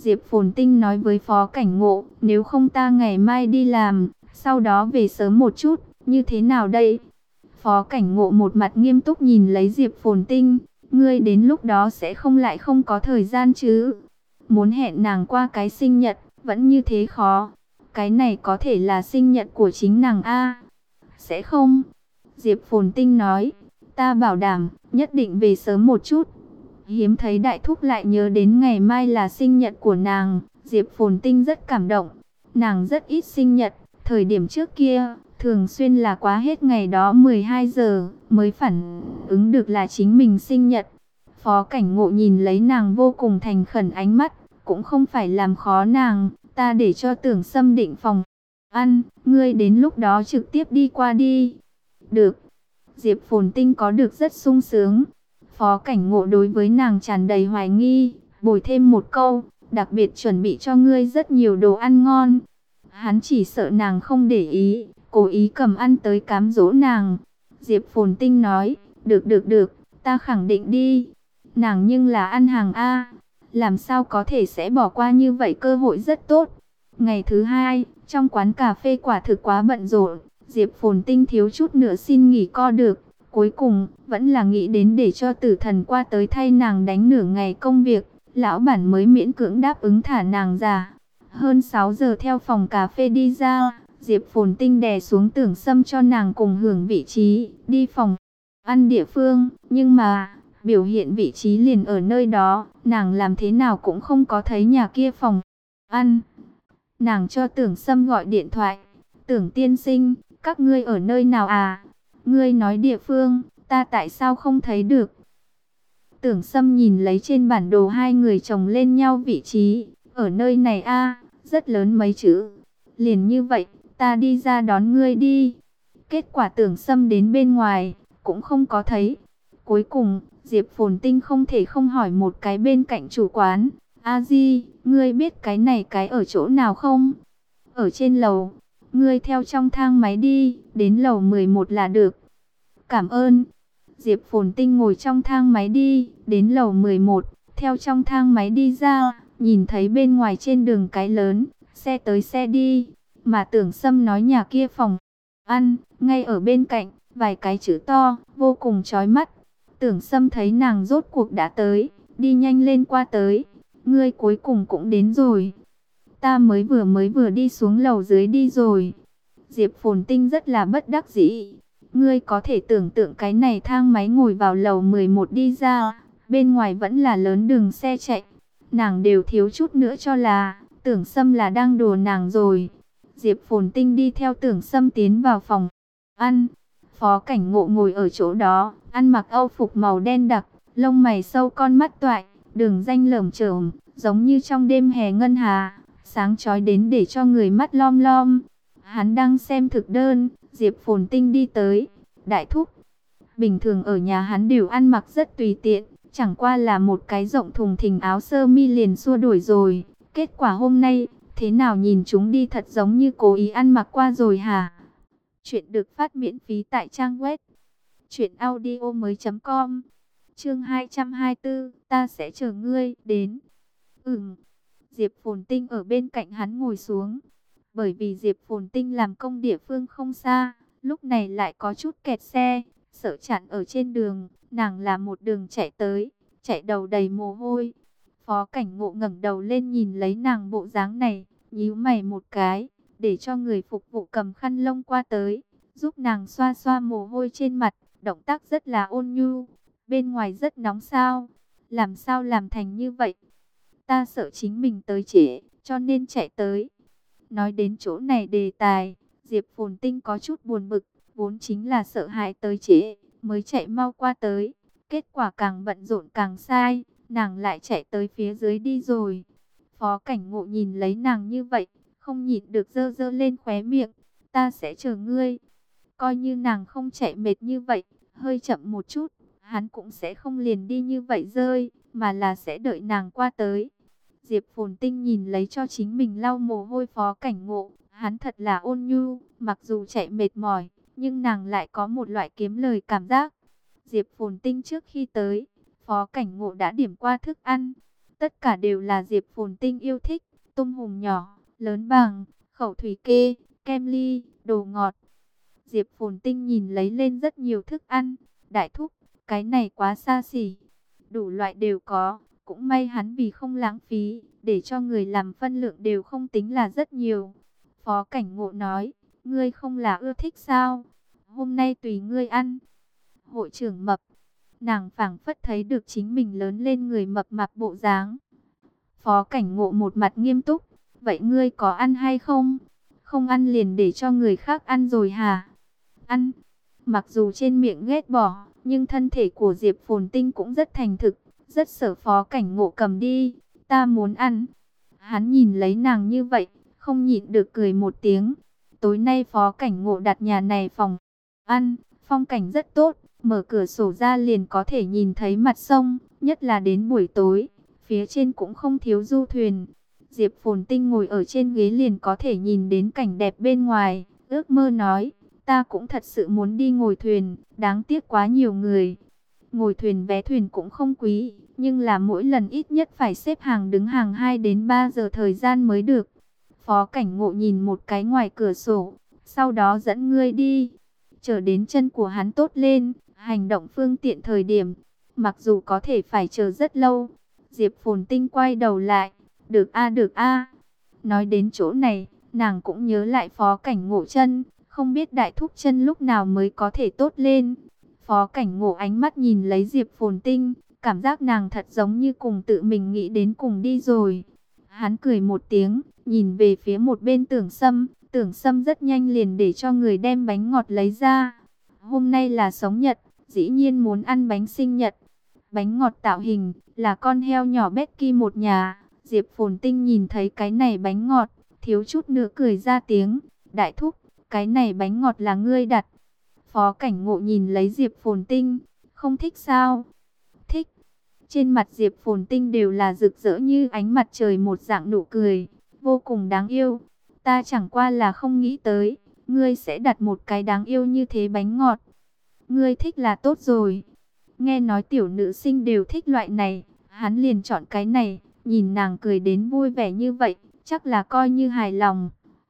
Diệp Phồn Tinh nói với Phó Cảnh Ngộ, nếu không ta ngày mai đi làm, sau đó về sớm một chút, như thế nào đây? Phó Cảnh Ngộ một mặt nghiêm túc nhìn lấy Diệp Phồn Tinh, ngươi đến lúc đó sẽ không có thời gian chứ? Muốn hẹn nàng qua cái sinh nhật, vẫn như thế khó. Cái này có thể là sinh nhật của chính nàng a. Sẽ không. Diệp Phồn Tinh nói, ta bảo đảm, nhất định về sớm một chút. Hiếm thấy đại thúc lại nhớ đến ngày mai là sinh nhật của nàng, Diệp Phồn Tinh rất cảm động. Nàng rất ít sinh nhật, thời điểm trước kia, thường xuyên là quá hết ngày đó 12 giờ, mới phản ứng được là chính mình sinh nhật. Phó Cảnh Ngộ nhìn lấy nàng vô cùng thành khẩn ánh mắt, cũng không phải làm khó nàng, ta để cho Tưởng Sâm định phòng ăn, ngươi đến lúc đó trực tiếp đi qua đi. Được. Diệp Phồn Tinh có được rất sung sướng. Phó Cảnh Ngộ đối với nàng tràn đầy hoài nghi, bồi thêm một câu, đặc biệt chuẩn bị cho ngươi rất nhiều đồ ăn ngon. Hắn chỉ sợ nàng không để ý, cố ý cầm ăn tới cám dỗ nàng. Diệp Phồn Tinh nói, được, ta khẳng định đi. Nàng nhưng là ăn hàng A, làm sao có thể sẽ bỏ qua như vậy cơ hội rất tốt. Ngày thứ hai, trong quán cà phê quả thực quá bận rộn, Diệp Phồn Tinh thiếu chút nữa xin nghỉ co được. Cuối cùng, vẫn là nghĩ đến để cho Tử Thần qua tới thay nàng đánh nửa ngày công việc, lão bản mới miễn cưỡng đáp ứng thả nàng ra. Hơn 6 giờ theo phòng cà phê đi ra, Diệp Phồn Tinh đè xuống Tưởng Sâm cho nàng cùng hưởng vị trí, đi phòng ăn địa phương, nhưng mà biểu hiện vị trí liền ở nơi đó, nàng làm thế nào cũng không có thấy nhà kia phòng ăn. Nàng cho Tưởng Sâm gọi điện thoại, Tưởng tiên sinh, các ngươi ở nơi nào à? Ngươi nói địa phương, ta tại sao không thấy được? Tưởng Sâm nhìn lấy trên bản đồ hai người chồng lên nhau vị trí, ở nơi này a, rất lớn mấy chữ. Liền như vậy, ta đi ra đón ngươi đi. Kết quả Tưởng Sâm đến bên ngoài, cũng không có thấy. Cuối cùng, Diệp Phồn Tinh không thể không hỏi một cái bên cạnh chủ quán, A Di, ngươi biết cái này cái ở chỗ nào không? Ở trên lầu, ngươi theo trong thang máy đi, đến lầu 11 là được. Cảm ơn. Diệp Phồn Tinh ngồi trong thang máy đi, đến lầu 11, theo trong thang máy đi ra, nhìn thấy bên ngoài trên đường cái lớn, xe tới xe đi, mà Tưởng Sâm nói nhà kia phòng ăn, ngay ở bên cạnh, vài cái chữ to, vô cùng chói mắt. Tưởng Sâm thấy nàng rốt cuộc đã tới, đi nhanh lên qua tới, ngươi cuối cùng cũng đến rồi. Ta mới vừa đi xuống lầu dưới đi rồi. Diệp Phồn Tinh rất là bất đắc dĩ. Ngươi có thể tưởng tượng cái này thang máy ngồi vào lầu 11 đi ra, bên ngoài vẫn là lớn đường xe chạy. Nàng đều thiếu chút nữa cho là Tưởng Sâm là đang đùa nàng rồi. Diệp Phồn Tinh đi theo Tưởng Sâm tiến vào phòng ăn. Phó Cảnh Ngộ ngồi ở chỗ đó, ăn mặc âu phục màu đen đặc, lông mày sâu con mắt toại, đường danh lởm chởm, giống như trong đêm hè ngân hà, sáng chói đến để cho người mắt lom lom. Hắn đang xem thực đơn, Diệp Phồn Tinh đi tới, đại thúc. Bình thường ở nhà hắn đều ăn mặc rất tùy tiện, chẳng qua là một cái rộng thùng thình áo sơ mi liền xua đuổi rồi. Kết quả hôm nay, thế nào nhìn chúng đi thật giống như cố ý ăn mặc qua rồi hả? Chuyện được phát miễn phí tại trang web truyệnaudiomoi.com. Chương 224, ta sẽ chờ ngươi đến. Diệp Phồn Tinh ở bên cạnh hắn ngồi xuống. Bởi vì Diệp Phồn Tinh làm công địa phương không xa, lúc này lại có chút kẹt xe, sợ chặn ở trên đường, nàng là một đường chạy tới, chạy đầu đầy mồ hôi. Phó Cảnh Ngộ ngẩng đầu lên nhìn lấy nàng bộ dáng này, nhíu mày một cái, để cho người phục vụ cầm khăn lông qua tới, giúp nàng xoa xoa mồ hôi trên mặt, động tác rất là ôn nhu. Bên ngoài rất nóng sao? Làm sao làm thành như vậy? Ta sợ chính mình tới trễ, cho nên chạy tới. Nói đến chỗ này đề tài, Diệp Phồn Tinh có chút buồn bực, vốn chính là sợ hãi tới trễ, mới chạy mau qua tới. Kết quả càng bận rộn càng sai, nàng lại chạy tới phía dưới đi rồi. Phó Cảnh Ngộ nhìn lấy nàng như vậy, không nhịn được dơ dơ lên khóe miệng, ta sẽ chờ ngươi. Coi như nàng không chạy mệt như vậy, hơi chậm một chút, hắn cũng sẽ không liền đi như vậy rơi, mà là sẽ đợi nàng qua tới. Diệp Phồn Tinh nhìn lấy cho chính mình lau mồ hôi Phó Cảnh Ngộ, hắn thật là ôn nhu, mặc dù chạy mệt mỏi, nhưng nàng lại có một loại kiếm lời cảm giác. Diệp Phồn Tinh trước khi tới, Phó Cảnh Ngộ đã điểm qua thức ăn, Tất cả đều là Diệp Phồn Tinh yêu thích, tôm hùm nhỏ, lớn bằng, khẩu thủy kê, kem ly, đồ ngọt. Diệp Phồn Tinh nhìn lấy lên rất nhiều thức ăn. Đại thúc, cái này quá xa xỉ. Đủ loại đều có. Cũng may hắn vì không lãng phí, để cho người làm phân lượng đều không tính là rất nhiều. Phó Cảnh Ngộ nói, ngươi không là ưa thích sao? Hôm nay tùy ngươi ăn. Hội trưởng mập, nàng phảng phất thấy được chính mình lớn lên người mập mạp bộ dáng. Phó Cảnh Ngộ một mặt nghiêm túc, vậy ngươi có ăn hay không? Không ăn liền để cho người khác ăn rồi hả? Ăn. Mặc dù trên miệng ghét bỏ, nhưng thân thể của Diệp Phồn Tinh cũng rất thành thực, rất sợ Phó Cảnh Ngộ cầm đi. Ta muốn ăn. Hắn nhìn lấy nàng như vậy, không nhịn được cười một tiếng. Tối nay Phó Cảnh Ngộ đặt nhà này phòng ăn, phong cảnh rất tốt, mở cửa sổ ra liền có thể nhìn thấy mặt sông, nhất là đến buổi tối, phía trên cũng không thiếu du thuyền. Diệp Phồn Tinh ngồi ở trên ghế liền có thể nhìn đến cảnh đẹp bên ngoài, ước mơ nói, ta cũng thật sự muốn đi ngồi thuyền, đáng tiếc quá nhiều người. Ngồi thuyền vé thuyền cũng không quý, nhưng là mỗi lần ít nhất phải xếp hàng đứng hàng 2 đến 3 giờ thời gian mới được. Phó Cảnh Ngộ nhìn một cái ngoài cửa sổ, sau đó dẫn ngươi đi. Chờ đến chân của hắn tốt lên, hành động phương tiện thời điểm, mặc dù có thể phải chờ rất lâu. Diệp Phồn Tinh quay đầu lại, được a được a. Nói đến chỗ này, nàng cũng nhớ lại Phó Cảnh Ngộ chân, không biết đại thúc chân lúc nào mới có thể tốt lên. Phó Cảnh Ngộ ánh mắt nhìn lấy Diệp Phồn Tinh, cảm giác nàng thật giống như cùng tự mình nghĩ đến cùng đi rồi. Hắn cười một tiếng, nhìn về phía một bên Tưởng Sâm. Tưởng Sâm rất nhanh liền để cho người đem bánh ngọt lấy ra. Hôm nay là sống nhật, dĩ nhiên muốn ăn bánh sinh nhật. Bánh ngọt tạo hình là con heo nhỏ Becky một nhà. Diệp Phồn Tinh nhìn thấy cái này bánh ngọt, thiếu chút nữa cười ra tiếng. Đại thúc, cái này bánh ngọt là ngươi đặt. Phó Cảnh Ngộ nhìn lấy Diệp Phồn Tinh, không thích sao? Thích. Trên mặt Diệp Phồn Tinh đều là rực rỡ như ánh mặt trời một dạng nụ cười, vô cùng đáng yêu. Ta chẳng qua là không nghĩ tới, ngươi sẽ đặt một cái đáng yêu như thế bánh ngọt. Ngươi thích là tốt rồi. Nghe nói tiểu nữ sinh đều thích loại này, hắn liền chọn cái này, nhìn nàng cười đến vui vẻ như vậy, chắc là coi như hài lòng.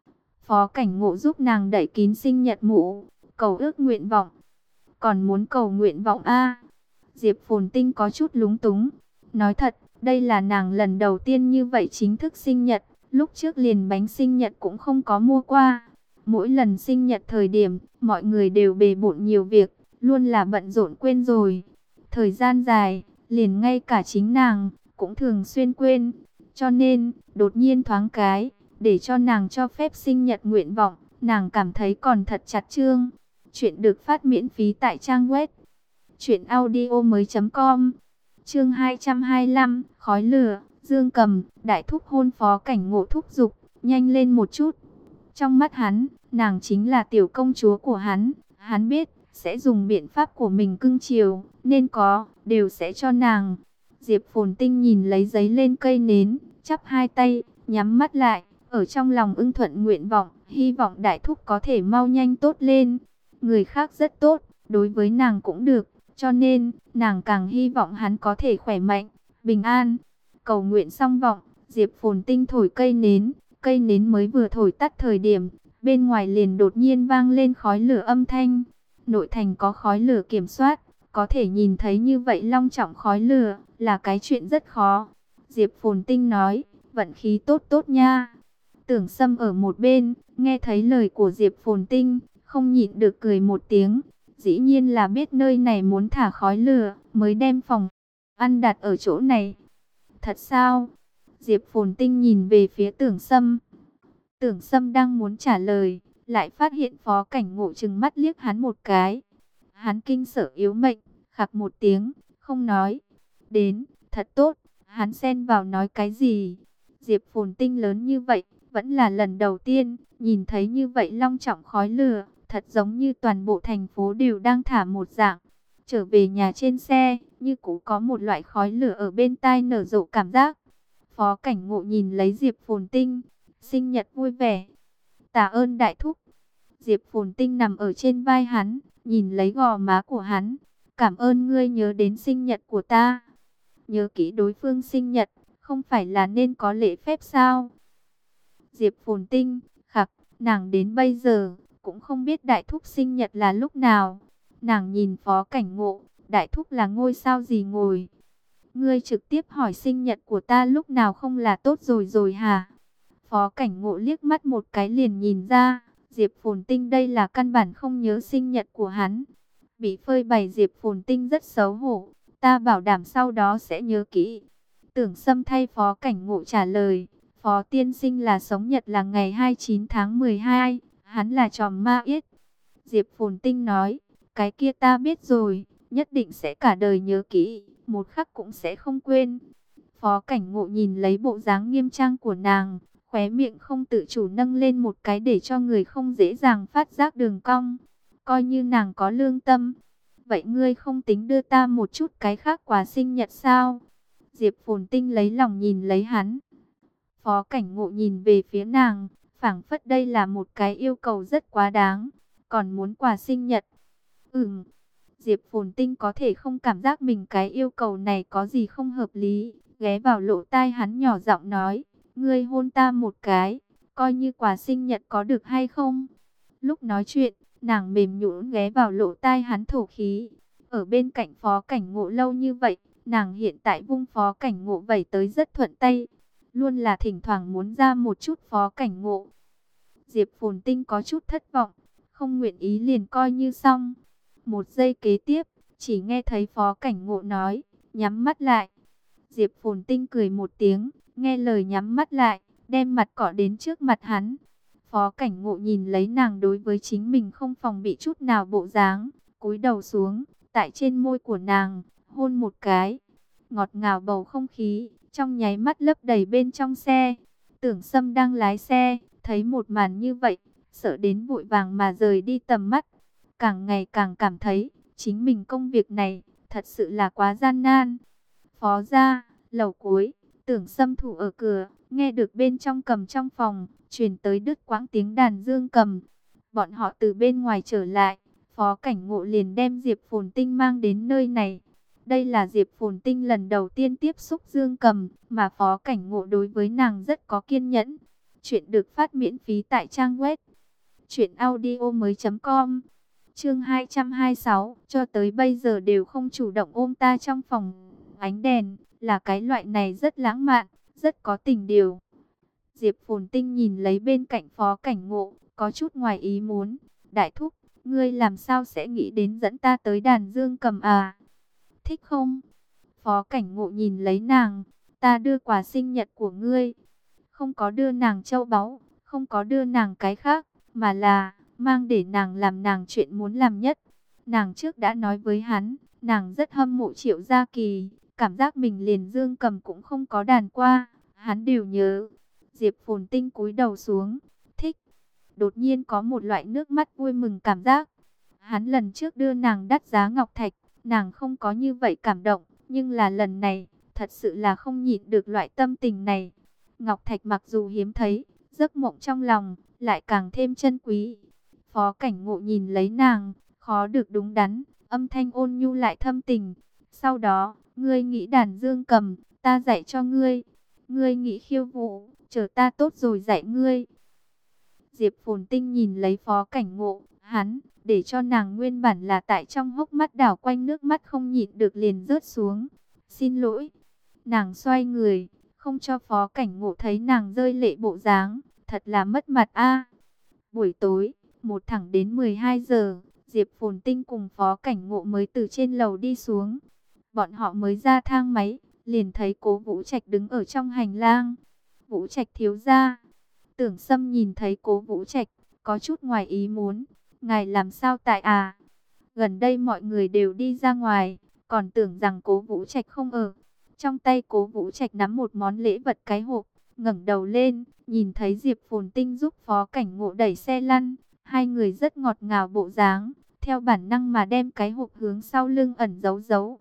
Phó Cảnh Ngộ giúp nàng đẩy kín sinh nhật mũ, cầu ước nguyện vọng. Còn muốn cầu nguyện vọng a? Diệp Phồn Tinh có chút lúng túng. Nói thật, đây là nàng lần đầu tiên như vậy chính thức sinh nhật. Lúc trước liền bánh sinh nhật cũng không có mua qua. Mỗi lần sinh nhật thời điểm, mọi người đều bề bộn nhiều việc, luôn là bận rộn quên rồi. Thời gian dài, liền ngay cả chính nàng, cũng thường xuyên quên. Cho nên, đột nhiên thoáng cái, để cho nàng cho phép sinh nhật nguyện vọng, nàng cảm thấy còn thật chặt chương. Chuyện được phát miễn phí tại trang web truyệnaudiomoi.com. Chương 225, khói lửa. Dương Cầm, đại thúc hôn Phó Cảnh Ngộ thúc giục, nhanh lên một chút. Trong mắt hắn, nàng chính là tiểu công chúa của hắn. Hắn biết, sẽ dùng biện pháp của mình cưng chiều, nên có, đều sẽ cho nàng. Diệp Phồn Tinh nhìn lấy giấy lên cây nến, chắp hai tay, nhắm mắt lại, ở trong lòng ưng thuận nguyện vọng, hy vọng đại thúc có thể mau nhanh tốt lên. Người khác rất tốt, đối với nàng cũng được, cho nên, nàng càng hy vọng hắn có thể khỏe mạnh, bình an. Cầu nguyện xong vọng, Diệp Phồn Tinh thổi cây nến mới vừa thổi tắt thời điểm, bên ngoài liền đột nhiên vang lên khói lửa âm thanh. Nội thành có khói lửa kiểm soát, có thể nhìn thấy như vậy long trọng khói lửa, là cái chuyện rất khó. Diệp Phồn Tinh nói, vận khí tốt tốt nha. Tưởng Sâm ở một bên, nghe thấy lời của Diệp Phồn Tinh, không nhịn được cười một tiếng. Dĩ nhiên là biết nơi này muốn thả khói lửa, mới đem phòng ăn đặt ở chỗ này. Thật sao? Diệp Phồn Tinh nhìn về phía Tưởng Sâm. Tưởng Sâm đang muốn trả lời, lại phát hiện Phó Cảnh Ngộ trừng mắt liếc hắn một cái. Hắn kinh sợ yếu mệnh, khặc một tiếng, không nói. Đến, thật tốt, hắn xen vào nói cái gì? Diệp Phồn Tinh lớn như vậy, vẫn là lần đầu tiên, nhìn thấy như vậy long trọng khói lửa, thật giống như toàn bộ thành phố đều đang thả một dạng. Trở về nhà trên xe, như cũ có một loại khói lửa ở bên tai nở rộ cảm giác. Phó Cảnh Ngộ nhìn lấy Diệp Phồn Tinh, sinh nhật vui vẻ. Tạ ơn đại thúc. Diệp Phồn Tinh nằm ở trên vai hắn, nhìn lấy gò má của hắn. Cảm ơn ngươi nhớ đến sinh nhật của ta. Nhớ kỹ đối phương sinh nhật, không phải là nên có lễ phép sao? Diệp Phồn Tinh, khặc, nàng đến bây giờ, cũng không biết đại thúc sinh nhật là lúc nào. Nàng nhìn Phó Cảnh Ngộ, đại thúc là ngôi sao gì ngồi? Ngươi trực tiếp hỏi sinh nhật của ta lúc nào không là tốt rồi rồi hả? Phó Cảnh Ngộ liếc mắt một cái liền nhìn ra, Diệp Phồn Tinh đây là căn bản không nhớ sinh nhật của hắn. Bị phơi bày Diệp Phồn Tinh rất xấu hổ, ta bảo đảm sau đó sẽ nhớ kỹ. Tưởng Sâm thay Phó Cảnh Ngộ trả lời, Phó tiên sinh là sống nhật là ngày 29 tháng 12, hắn là tròm ma yết. Diệp Phồn Tinh nói, cái kia ta biết rồi, nhất định sẽ cả đời nhớ kỹ, một khắc cũng sẽ không quên. Phó Cảnh Ngộ nhìn lấy bộ dáng nghiêm trang của nàng, khóe miệng không tự chủ nâng lên một cái để cho người không dễ dàng phát giác đường cong. Coi như nàng có lương tâm. Vậy ngươi không tính đưa ta một chút cái khác quà sinh nhật sao? Diệp Phồn Tinh lấy lòng nhìn lấy hắn. Phó Cảnh Ngộ nhìn về phía nàng, phảng phất đây là một cái yêu cầu rất quá đáng. Còn muốn quà sinh nhật? Diệp Phồn Tinh có thể không cảm giác mình cái yêu cầu này có gì không hợp lý. Ghé vào lỗ tai hắn nhỏ giọng nói, ngươi hôn ta một cái, coi như quà sinh nhật có được hay không? Lúc nói chuyện, nàng mềm nhũn ghé vào lỗ tai hắn thổ khí. Ở bên cạnh Phó Cảnh Ngộ lâu như vậy, nàng hiện tại vung Phó Cảnh Ngộ vẩy tới rất thuận tay. Luôn là thỉnh thoảng muốn ra một chút Phó Cảnh Ngộ. Diệp Phồn Tinh có chút thất vọng, không nguyện ý liền coi như xong. Một giây kế tiếp, chỉ nghe thấy Phó Cảnh Ngộ nói, nhắm mắt lại. Diệp Phồn Tinh cười một tiếng, nghe lời nhắm mắt lại, đem mặt cọ đến trước mặt hắn. Phó Cảnh Ngộ nhìn lấy nàng đối với chính mình không phòng bị chút nào bộ dáng, cúi đầu xuống, tại trên môi của nàng, hôn một cái. Ngọt ngào bầu không khí, trong nháy mắt lấp đầy bên trong xe. Tưởng Sâm đang lái xe, thấy một màn như vậy, sợ đến vội vàng mà rời đi tầm mắt. Càng ngày càng cảm thấy, chính mình công việc này, thật sự là quá gian nan. Phó gia, lầu cuối, Tưởng Sâm thủ ở cửa, nghe được bên trong cầm trong phòng, truyền tới đứt quãng tiếng đàn dương cầm. Bọn họ từ bên ngoài trở lại, Phó Cảnh Ngộ liền đem Diệp Phồn Tinh mang đến nơi này. Đây là Diệp Phồn Tinh lần đầu tiên tiếp xúc dương cầm, mà Phó Cảnh Ngộ đối với nàng rất có kiên nhẫn. Chuyện được phát miễn phí tại trang web truyệnaudiomoi.com. Chương 226, cho tới bây giờ đều không chủ động ôm ta trong phòng ánh đèn, là cái loại này rất lãng mạn, rất có tình điều. Diệp Phồn Tinh nhìn lấy bên cạnh Phó Cảnh Ngộ, có chút ngoài ý muốn. Đại thúc, ngươi làm sao sẽ nghĩ đến dẫn ta tới đàn dương cầm à? Thích không? Phó Cảnh Ngộ nhìn lấy nàng, ta đưa quà sinh nhật của ngươi. Không có đưa nàng châu báu, không có đưa nàng cái khác, mà là mang để nàng làm nàng chuyện muốn làm nhất. Nàng trước đã nói với hắn, nàng rất hâm mộ Triệu Gia Kỳ, cảm giác mình liền dương cầm cũng không có đàn qua, hắn đều nhớ. Diệp Phồn Tinh cúi đầu xuống, thích. Đột nhiên có một loại nước mắt vui mừng cảm giác. Hắn lần trước đưa nàng đắt giá ngọc thạch, nàng không có như vậy cảm động, nhưng là lần này, thật sự là không nhịn được loại tâm tình này. Ngọc thạch mặc dù hiếm thấy, giấc mộng trong lòng lại càng thêm chân quý. Phó Cảnh Ngộ nhìn lấy nàng, khó được đúng đắn, âm thanh ôn nhu lại thâm tình. Sau đó, ngươi nghĩ đàn dương cầm, ta dạy cho ngươi. Ngươi nghĩ khiêu vũ, chờ ta tốt rồi dạy ngươi. Diệp Phồn Tinh nhìn lấy Phó Cảnh Ngộ, hắn, để cho nàng nguyên bản là tại trong hốc mắt đảo quanh nước mắt không nhịn được liền rớt xuống. Xin lỗi. Nàng xoay người, không cho Phó Cảnh Ngộ thấy nàng rơi lệ bộ dáng, thật là mất mặt a. Buổi tối, một thẳng đến 12 giờ, Diệp Phồn Tinh cùng Phó Cảnh Ngộ mới từ trên lầu đi xuống. Bọn họ mới ra thang máy, liền thấy Cố Vũ Trạch đứng ở trong hành lang. Vũ Trạch thiếu gia. Tưởng Sâm nhìn thấy Cố Vũ Trạch, có chút ngoài ý muốn. Ngài làm sao tại à? Gần đây mọi người đều đi ra ngoài, còn tưởng rằng Cố Vũ Trạch không ở. Trong tay Cố Vũ Trạch nắm một món lễ vật cái hộp, ngẩng đầu lên, nhìn thấy Diệp Phồn Tinh giúp Phó Cảnh Ngộ đẩy xe lăn. Hai người rất ngọt ngào bộ dáng, theo bản năng mà đem cái hộp hướng sau lưng ẩn giấu giấu.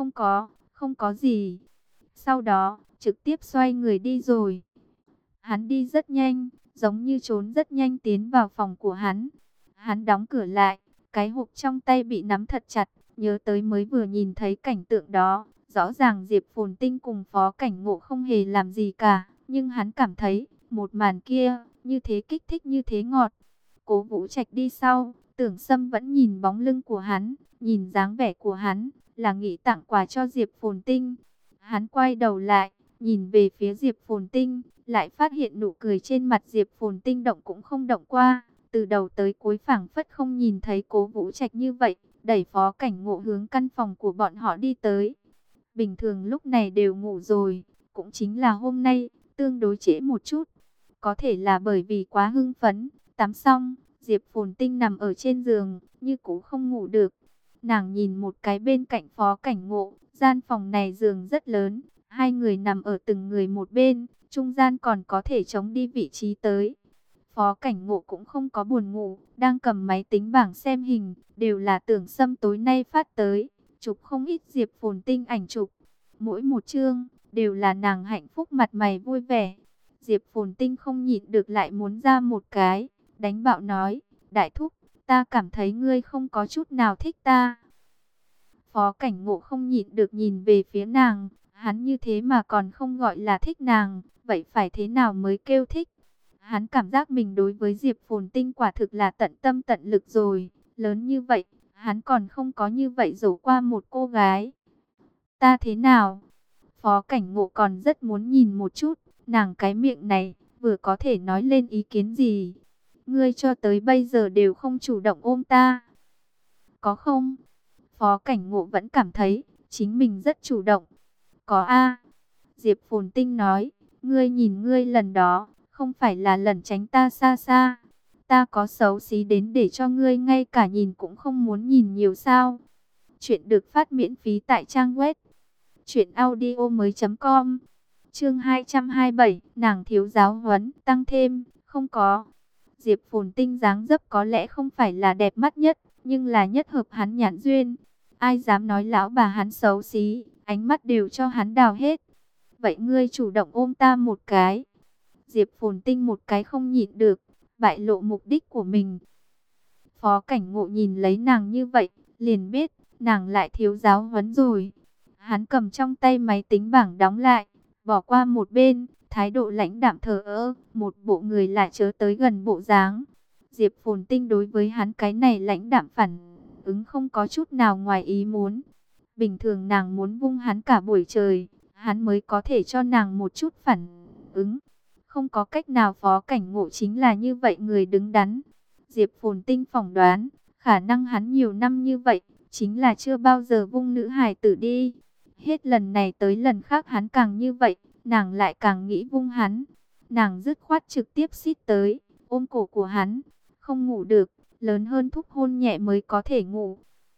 Không có gì. Sau đó, trực tiếp xoay người đi rồi. Hắn đi rất nhanh, giống như trốn rất nhanh tiến vào phòng của hắn. Hắn đóng cửa lại, cái hộp trong tay bị nắm thật chặt, nhớ tới mới vừa nhìn thấy cảnh tượng đó. Rõ ràng Diệp Phồn Tinh cùng Phó Cảnh Ngộ không hề làm gì cả, nhưng hắn cảm thấy một màn kia như thế kích thích, như thế ngọt. Cố Vũ Trạch đi sau, Tưởng Sâm vẫn nhìn bóng lưng của hắn, nhìn dáng vẻ của hắn, là nghĩ tặng quà cho Diệp Phồn Tinh. Hắn quay đầu lại, nhìn về phía Diệp Phồn Tinh, lại phát hiện nụ cười trên mặt Diệp Phồn Tinh động cũng không động qua. Từ đầu tới cuối phảng phất không nhìn thấy Cố Vũ Trạch như vậy, đẩy Phó Cảnh Ngộ hướng căn phòng của bọn họ đi tới. Bình thường lúc này đều ngủ rồi, cũng chính là hôm nay, tương đối trễ một chút. Có thể là bởi vì quá hưng phấn, tắm xong, Diệp Phồn Tinh nằm ở trên giường, như cũ không ngủ được. Nàng nhìn một cái bên cạnh Phó Cảnh Ngộ, gian phòng này giường rất lớn, hai người nằm ở từng người một bên, trung gian còn có thể chống đi vị trí tới. Phó Cảnh Ngộ cũng không có buồn ngủ, đang cầm máy tính bảng xem hình, đều là Tưởng Sâm tối nay phát tới, chụp không ít Diệp Phồn Tinh ảnh chụp. Mỗi một chương đều là nàng hạnh phúc mặt mày vui vẻ. Diệp Phồn Tinh không nhịn được lại muốn ra một cái, đánh bạo nói, đại thúc, ta cảm thấy ngươi không có chút nào thích ta. Phó Cảnh Ngộ không nhịn được nhìn về phía nàng, hắn như thế mà còn không gọi là thích nàng, vậy phải thế nào mới kêu thích? Hắn cảm giác mình đối với Diệp Phồn Tinh quả thực là tận tâm tận lực rồi, lớn như vậy, hắn còn không có như vậy dỗ qua một cô gái. Ta thế nào? Phó Cảnh Ngộ còn rất muốn nhìn một chút, nàng cái miệng này, vừa có thể nói lên ý kiến gì. Ngươi cho tới bây giờ đều không chủ động ôm ta. Có không? Phó Cảnh Ngộ vẫn cảm thấy, chính mình rất chủ động. Có a. Diệp Phồn Tinh nói, ngươi nhìn ngươi lần đó, không phải là lần tránh ta xa xa. Ta có xấu xí đến để cho ngươi ngay cả nhìn cũng không muốn nhìn nhiều sao. Chuyện được phát miễn phí tại trang web truyệnaudiomoi.com. Chương 227, nàng thiếu giáo huấn, tăng thêm, không có. Diệp Phồn Tinh dáng dấp có lẽ không phải là đẹp mắt nhất, nhưng là nhất hợp hắn nhãn duyên. Ai dám nói lão bà hắn xấu xí, ánh mắt đều cho hắn đào hết. Vậy ngươi chủ động ôm ta một cái. Diệp Phồn Tinh một cái không nhịn được, bại lộ mục đích của mình. Phó Cảnh Ngộ nhìn lấy nàng như vậy, liền biết, nàng lại thiếu giáo huấn rồi. Hắn cầm trong tay máy tính bảng đóng lại, bỏ qua một bên, thái độ lãnh đạm thờ ơ, một bộ người lại chớ tới gần bộ dáng. Diệp Phồn Tinh đối với hắn cái này lãnh đạm phản ứng không có chút nào ngoài ý muốn. Bình thường nàng muốn vung hắn cả buổi trời, hắn mới có thể cho nàng một chút phản ứng. Không có cách nào, Phó Cảnh Ngộ chính là như vậy người đứng đắn. Diệp Phồn Tinh phỏng đoán, khả năng hắn nhiều năm như vậy, chính là chưa bao giờ vung nữ hài tử đi. Hết lần này tới lần khác hắn càng như vậy, nàng lại càng nghĩ vung hắn. Nàng dứt khoát trực tiếp xít tới, ôm cổ của hắn. Không ngủ được, lớn hơn thúc hôn nhẹ mới có thể ngủ.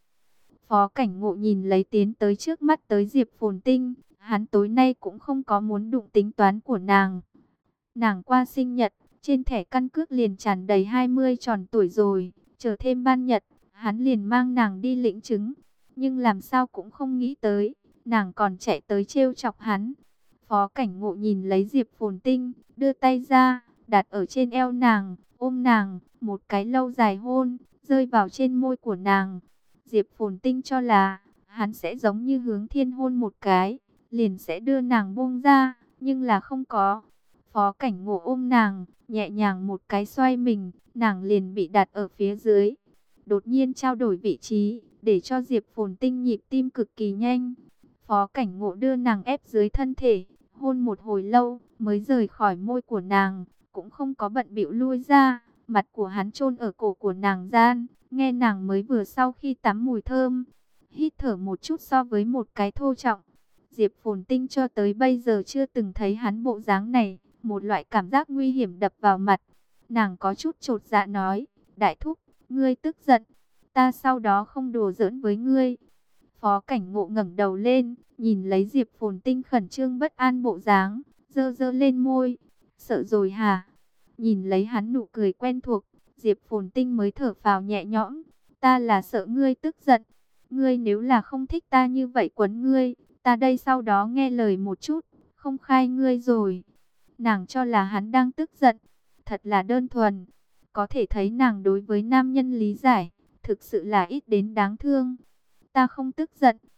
Phó Cảnh Ngộ nhìn lấy tiến tới trước mắt tới Diệp Phồn Tinh, hắn tối nay cũng không có muốn đụng tính toán của nàng. Nàng qua sinh nhật, trên thẻ căn cước liền tràn đầy 20 tròn tuổi rồi, chờ thêm ban nhật, hắn liền mang nàng đi lĩnh chứng. Nhưng làm sao cũng không nghĩ tới, nàng còn chạy tới trêu chọc hắn. Phó Cảnh Ngộ nhìn lấy Diệp Phồn Tinh, đưa tay ra, đặt ở trên eo nàng, ôm nàng, một cái lâu dài hôn, rơi vào trên môi của nàng. Diệp Phồn Tinh cho là, hắn sẽ giống như Hướng Thiên hôn một cái, liền sẽ đưa nàng buông ra, nhưng là không có. Phó Cảnh Ngộ ôm nàng, nhẹ nhàng một cái xoay mình, nàng liền bị đặt ở phía dưới. Đột nhiên trao đổi vị trí, để cho Diệp Phồn Tinh nhịp tim cực kỳ nhanh. Phó Cảnh Ngộ đưa nàng ép dưới thân thể, hôn một hồi lâu, mới rời khỏi môi của nàng, cũng không có bận bịu lui ra. Mặt của hắn chôn ở cổ của nàng gian, nghe nàng mới vừa sau khi tắm mùi thơm, hít thở một chút so với một cái thô trọng. Diệp Phồn Tinh cho tới bây giờ chưa từng thấy hắn bộ dáng này, một loại cảm giác nguy hiểm đập vào mặt. Nàng có chút chột dạ nói, đại thúc, ngươi tức giận, ta sau đó không đùa giỡn với ngươi. Phó Cảnh Ngộ ngẩng đầu lên, nhìn lấy Diệp Phồn Tinh khẩn trương bất an bộ dáng, giơ giơ lên môi, sợ rồi hả? Nhìn lấy hắn nụ cười quen thuộc, Diệp Phồn Tinh mới thở phào nhẹ nhõm, ta là sợ ngươi tức giận, ngươi nếu là không thích ta như vậy quấn ngươi, ta đây sau đó nghe lời một chút, không khai ngươi rồi. Nàng cho là hắn đang tức giận, thật là đơn thuần. Có thể thấy nàng đối với nam nhân lý giải, thực sự là ít đến đáng thương. Ta không tức giận.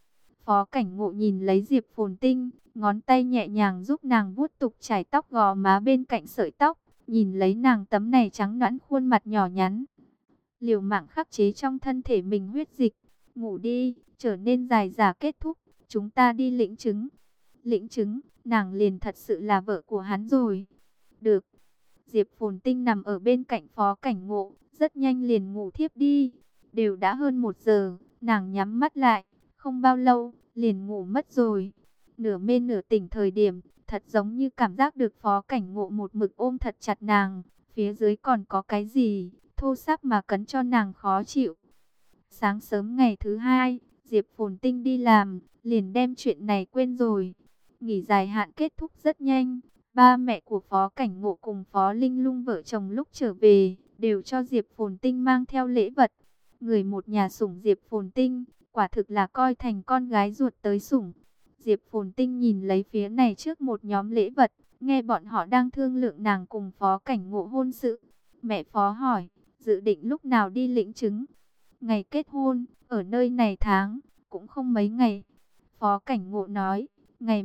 Phó Cảnh Ngộ nhìn lấy Diệp Phồn Tinh, ngón tay nhẹ nhàng giúp nàng vuốt tục chải tóc gò má bên cạnh sợi tóc, nhìn lấy nàng tấm này trắng nõn khuôn mặt nhỏ nhắn. Liều mạng khắc chế trong thân thể mình huyết dịch, ngủ đi, trở nên dài dả kết thúc, chúng ta đi lĩnh chứng. Lĩnh chứng, nàng liền thật sự là vợ của hắn rồi. Được. Diệp Phồn Tinh nằm ở bên cạnh Phó Cảnh Ngộ, rất nhanh liền ngủ thiếp đi. Đều đã hơn 1 giờ, nàng nhắm mắt lại, không bao lâu, liền ngủ mất rồi. Nửa mê nửa tỉnh thời điểm, thật giống như cảm giác được Phó Cảnh Ngộ một mực ôm thật chặt nàng, phía dưới còn có cái gì, thô ráp mà cấn cho nàng khó chịu. Sáng sớm ngày thứ hai, Diệp Phồn Tinh đi làm, liền đem chuyện này quên rồi. Nghỉ dài hạn kết thúc rất nhanh. Ba mẹ của Phó Cảnh Ngộ cùng Phó Linh Lung vợ chồng lúc trở về, đều cho Diệp Phồn Tinh mang theo lễ vật. Người một nhà sủng Diệp Phồn Tinh, quả thực là coi thành con gái ruột tới sủng. Diệp Phồn Tinh nhìn lấy phía này trước một nhóm lễ vật, nghe bọn họ đang thương lượng nàng cùng Phó Cảnh Ngộ hôn sự. Mẹ Phó hỏi, dự định lúc nào đi lĩnh chứng? Ngày kết hôn, ở nơi này tháng, cũng không mấy ngày. Phó Cảnh Ngộ nói, ngày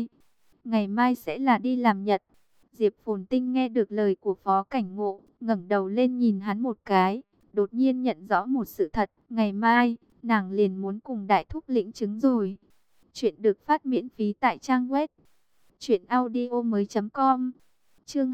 mai sẽ là đi làm nhật. Diệp Phồn Tinh nghe được lời của Phó Cảnh Ngộ, ngẩng đầu lên nhìn hắn một cái, đột nhiên nhận rõ một sự thật, ngày mai, nàng liền muốn cùng đại thúc lĩnh chứng rồi. Chuyện được phát miễn phí tại trang web truyệnaudiomoi.com. Chương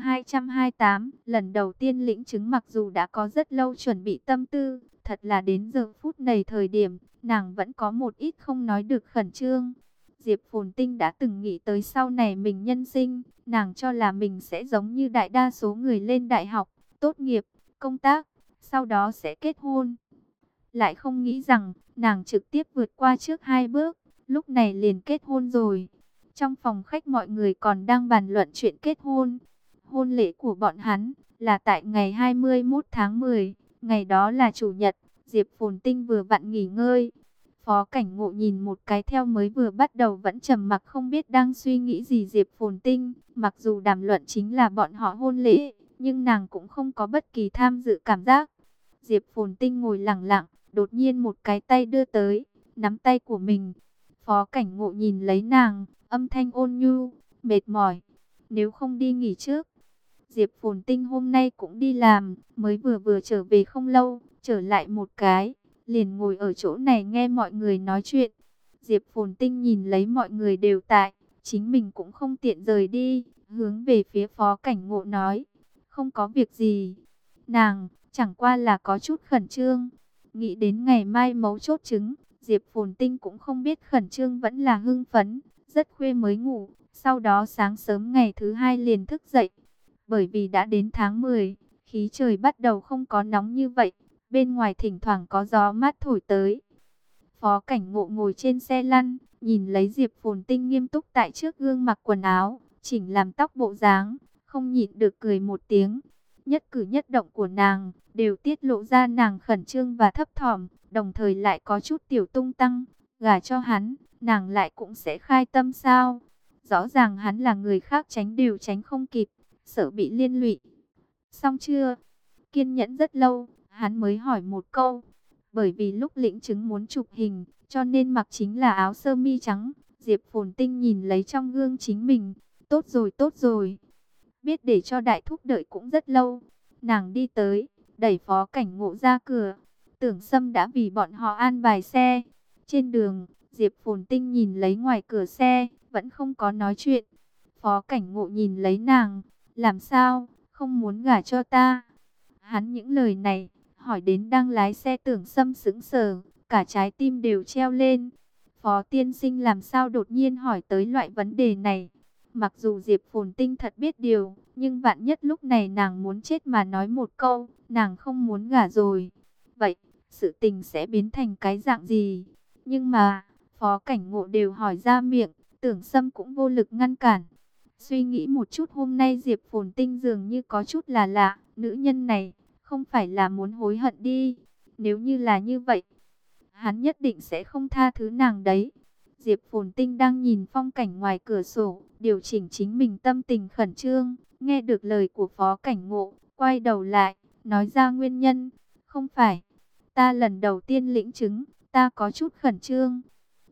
228, lần đầu tiên lĩnh chứng mặc dù đã có rất lâu chuẩn bị tâm tư, thật là đến giờ phút này thời điểm, nàng vẫn có một ít không nói được khẩn trương. Diệp Phồn Tinh đã từng nghĩ tới sau này mình nhân sinh, nàng cho là mình sẽ giống như đại đa số người lên đại học, tốt nghiệp, công tác, sau đó sẽ kết hôn. Lại không nghĩ rằng, nàng trực tiếp vượt qua trước 2 bước, lúc này liền kết hôn rồi. Trong phòng khách mọi người còn đang bàn luận chuyện kết hôn. Hôn lễ của bọn hắn là tại ngày 21 tháng 10, ngày đó là chủ nhật, Diệp Phồn Tinh vừa vặn nghỉ ngơi. Phó Cảnh Ngộ nhìn một cái theo mới vừa bắt đầu vẫn trầm mặc không biết đang suy nghĩ gì Diệp Phồn Tinh, mặc dù đàm luận chính là bọn họ hôn lễ, nhưng nàng cũng không có bất kỳ tham dự cảm giác. Diệp Phồn Tinh ngồi lặng lặng, đột nhiên một cái tay đưa tới, nắm tay của mình. Phó Cảnh Ngộ nhìn lấy nàng, âm thanh ôn nhu, mệt mỏi, nếu không đi nghỉ trước. Diệp Phồn Tinh hôm nay cũng đi làm, mới vừa trở về không lâu, trở lại một cái, liền ngồi ở chỗ này nghe mọi người nói chuyện. Diệp Phồn Tinh nhìn lấy mọi người đều tại, chính mình cũng không tiện rời đi, hướng về phía Phó Cảnh Ngộ nói, không có việc gì. Nàng, chẳng qua là có chút khẩn trương, nghĩ đến ngày mai mấu chốt chứng, Diệp Phồn Tinh cũng không biết khẩn trương vẫn là hưng phấn, rất khuya mới ngủ, sau đó sáng sớm ngày thứ hai liền thức dậy. Bởi vì đã đến tháng 10, khí trời bắt đầu không có nóng như vậy, bên ngoài thỉnh thoảng có gió mát thổi tới. Phó Cảnh Ngộ ngồi trên xe lăn, nhìn lấy Diệp Phồn Tinh nghiêm túc tại trước gương mặc quần áo, chỉnh làm tóc bộ dáng, không nhịn được cười một tiếng. Nhất cử nhất động của nàng đều tiết lộ ra nàng khẩn trương và thấp thỏm, đồng thời lại có chút tiểu tung tăng, gả cho hắn, nàng lại cũng sẽ khai tâm sao? Rõ ràng hắn là người khác tránh đều tránh không kịp, sợ bị liên lụy. Xong chưa? Kiên nhẫn rất lâu, hắn mới hỏi một câu. Bởi vì lúc lĩnh chứng muốn chụp hình, cho nên mặc chính là áo sơ mi trắng. Diệp Phồn Tinh nhìn lấy trong gương chính mình. Tốt rồi, tốt rồi. Biết để cho đại thúc đợi cũng rất lâu. Nàng đi tới, đẩy Phó Cảnh Ngộ ra cửa. Tưởng Sâm đã vì bọn họ an bài xe. Trên đường, Diệp Phồn Tinh nhìn lấy ngoài cửa xe, vẫn không có nói chuyện. Phó Cảnh Ngộ nhìn lấy nàng, làm sao, không muốn gả cho ta? Hắn những lời này, hỏi đến đang lái xe Tưởng Sâm sững sờ, cả trái tim đều treo lên. Phó tiên sinh làm sao đột nhiên hỏi tới loại vấn đề này? Mặc dù Diệp Phồn Tinh thật biết điều, nhưng vạn nhất lúc này nàng muốn chết mà nói một câu, nàng không muốn gả rồi. Vậy, sự tình sẽ biến thành cái dạng gì? Nhưng mà, Phó Cảnh Ngộ đều hỏi ra miệng, Tưởng Sâm cũng vô lực ngăn cản. Suy nghĩ một chút hôm nay Diệp Phồn Tinh dường như có chút là lạ, nữ nhân này không phải là muốn hối hận đi. Nếu như là như vậy, hắn nhất định sẽ không tha thứ nàng đấy. Diệp Phồn Tinh đang nhìn phong cảnh ngoài cửa sổ, điều chỉnh chính mình tâm tình khẩn trương, nghe được lời của Phó Cảnh Ngộ, quay đầu lại, nói ra nguyên nhân. Không phải, ta lần đầu tiên lĩnh chứng, ta có chút khẩn trương.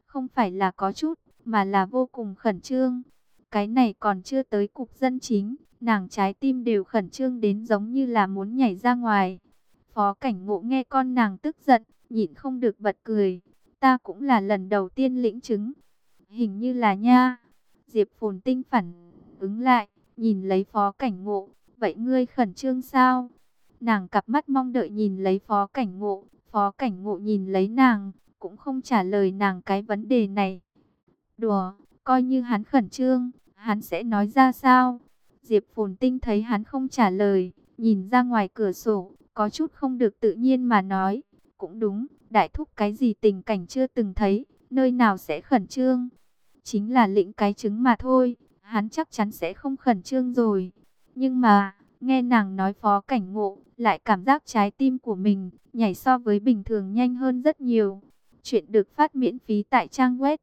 Không phải là có chút, mà là vô cùng khẩn trương. Cái này còn chưa tới cục dân chính, nàng trái tim đều khẩn trương đến giống như là muốn nhảy ra ngoài. Phó Cảnh Ngộ nghe con nàng tức giận, nhịn không được bật cười. Ta cũng là lần đầu tiên lĩnh chứng. Hình như là nha. Diệp Phồn Tinh phản ứng lại, nhìn lấy Phó Cảnh Ngộ. Vậy ngươi khẩn trương sao? Nàng cặp mắt mong đợi nhìn lấy Phó Cảnh Ngộ. Phó Cảnh Ngộ nhìn lấy nàng, cũng không trả lời nàng cái vấn đề này. Đùa, coi như hắn khẩn trương, hắn sẽ nói ra sao? Diệp Phồn Tinh thấy hắn không trả lời, nhìn ra ngoài cửa sổ, có chút không được tự nhiên mà nói. Cũng đúng, đại thúc cái gì tình cảnh chưa từng thấy, nơi nào sẽ khẩn trương? Chính là lĩnh cái trứng mà thôi, hắn chắc chắn sẽ không khẩn trương rồi. Nhưng mà, nghe nàng nói Phó Cảnh Ngộ, lại cảm giác trái tim của mình nhảy so với bình thường nhanh hơn rất nhiều. Chuyện được phát miễn phí tại trang web